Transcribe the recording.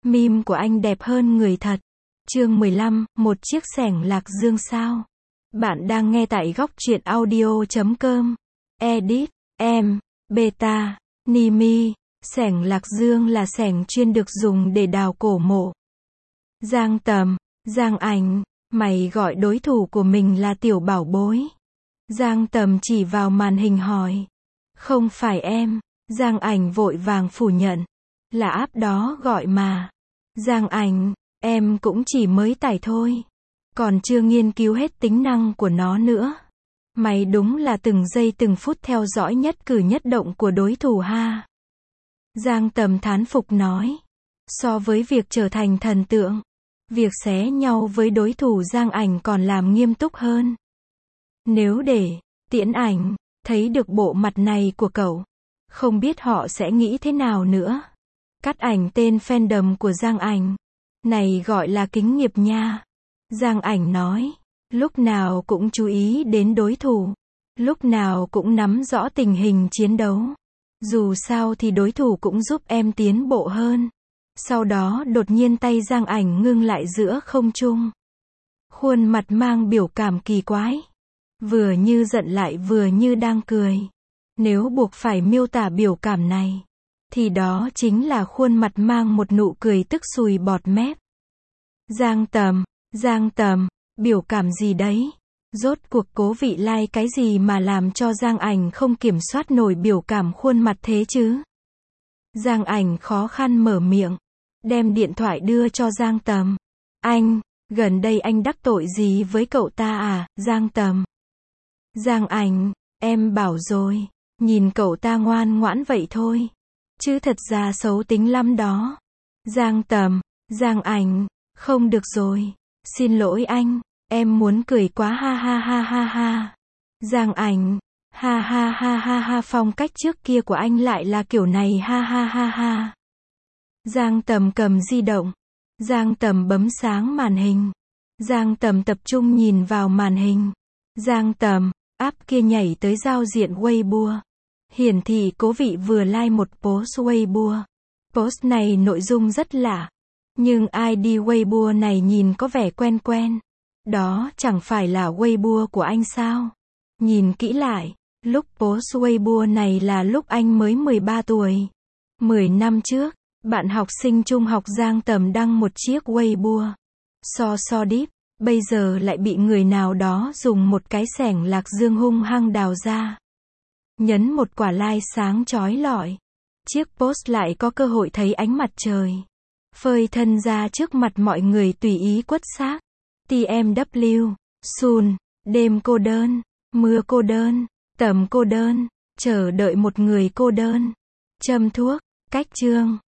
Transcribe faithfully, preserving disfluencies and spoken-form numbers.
Meme của anh đẹp hơn người thật. Chương mười lăm, một chiếc xẻng lạc dương sao? Bạn đang nghe tại góc truyện audio chấm com. Edit, em, beta, Nimi. Xẻng lạc dương là xẻng chuyên được dùng để đào cổ mộ. Giang Tầm, Giang Ảnh, mày gọi đối thủ của mình là tiểu bảo bối. Giang Tầm chỉ vào màn hình hỏi. Không phải em. Giang Ảnh vội vàng phủ nhận. Là app đó gọi mà. Giang Ảnh, em cũng chỉ mới tải thôi. Còn chưa nghiên cứu hết tính năng của nó nữa. Mày đúng là từng giây từng phút theo dõi nhất cử nhất động của đối thủ ha. Giang Tầm thán phục nói. So với việc trở thành thần tượng, việc xé nhau với đối thủ Giang Ảnh còn làm nghiêm túc hơn. Nếu để Tiễn Ảnh thấy được bộ mặt này của cậu, không biết họ sẽ nghĩ thế nào nữa. Cắt ảnh tên fandom của Giang Ảnh. Này gọi là kính nghiệp nha. Giang Ảnh nói. Lúc nào cũng chú ý đến đối thủ. Lúc nào cũng nắm rõ tình hình chiến đấu. Dù sao thì đối thủ cũng giúp em tiến bộ hơn. Sau đó đột nhiên tay Giang Ảnh ngưng lại giữa không trung. Khuôn mặt mang biểu cảm kỳ quái. Vừa như giận lại vừa như đang cười. Nếu buộc phải miêu tả biểu cảm này, thì đó chính là khuôn mặt mang một nụ cười tức sùi bọt mép. Giang Tầm, Giang Tầm, biểu cảm gì đấy? Rốt cuộc cố vị like cái gì mà làm cho Giang Ảnh không kiểm soát nổi biểu cảm khuôn mặt thế chứ? Giang Ảnh khó khăn mở miệng, đem điện thoại đưa cho Giang Tầm. Anh, gần đây anh đắc tội gì với cậu ta à, Giang Tầm? Giang Ảnh, em bảo rồi, nhìn cậu ta ngoan ngoãn vậy thôi. Chứ thật ra xấu tính lắm đó. Giang Tầm, Giang Ảnh, không được rồi. Xin lỗi anh, em muốn cười quá ha ha ha ha ha. Giang Ảnh, ha ha ha ha ha, phong cách trước kia của anh lại là kiểu này ha ha ha ha. Giang Tầm cầm di động. Giang Tầm bấm sáng màn hình. Giang Tầm tập trung nhìn vào màn hình. Giang Tầm, app kia nhảy tới giao diện Weibo. Hiển thị cố vị vừa like một post Weibo. Post này nội dung rất lạ. Nhưng i đê Weibo này nhìn có vẻ quen quen. Đó chẳng phải là Weibo của anh sao? Nhìn kỹ lại, lúc post Weibo này là lúc anh mới mười ba tuổi. mười năm trước, bạn học sinh trung học Giang Tầm đăng một chiếc Weibo. So so deep, bây giờ lại bị người nào đó dùng một cái xẻng lạc dương hung hăng đào ra. Nhấn một quả like sáng chói lọi. Chiếc post lại có cơ hội thấy ánh mặt trời. Phơi thân ra trước mặt mọi người tùy ý quất xác. tê em vê kép, Sun, đêm cô đơn, mưa cô đơn, Tầm cô đơn, chờ đợi một người cô đơn. Châm thuốc, cách chương.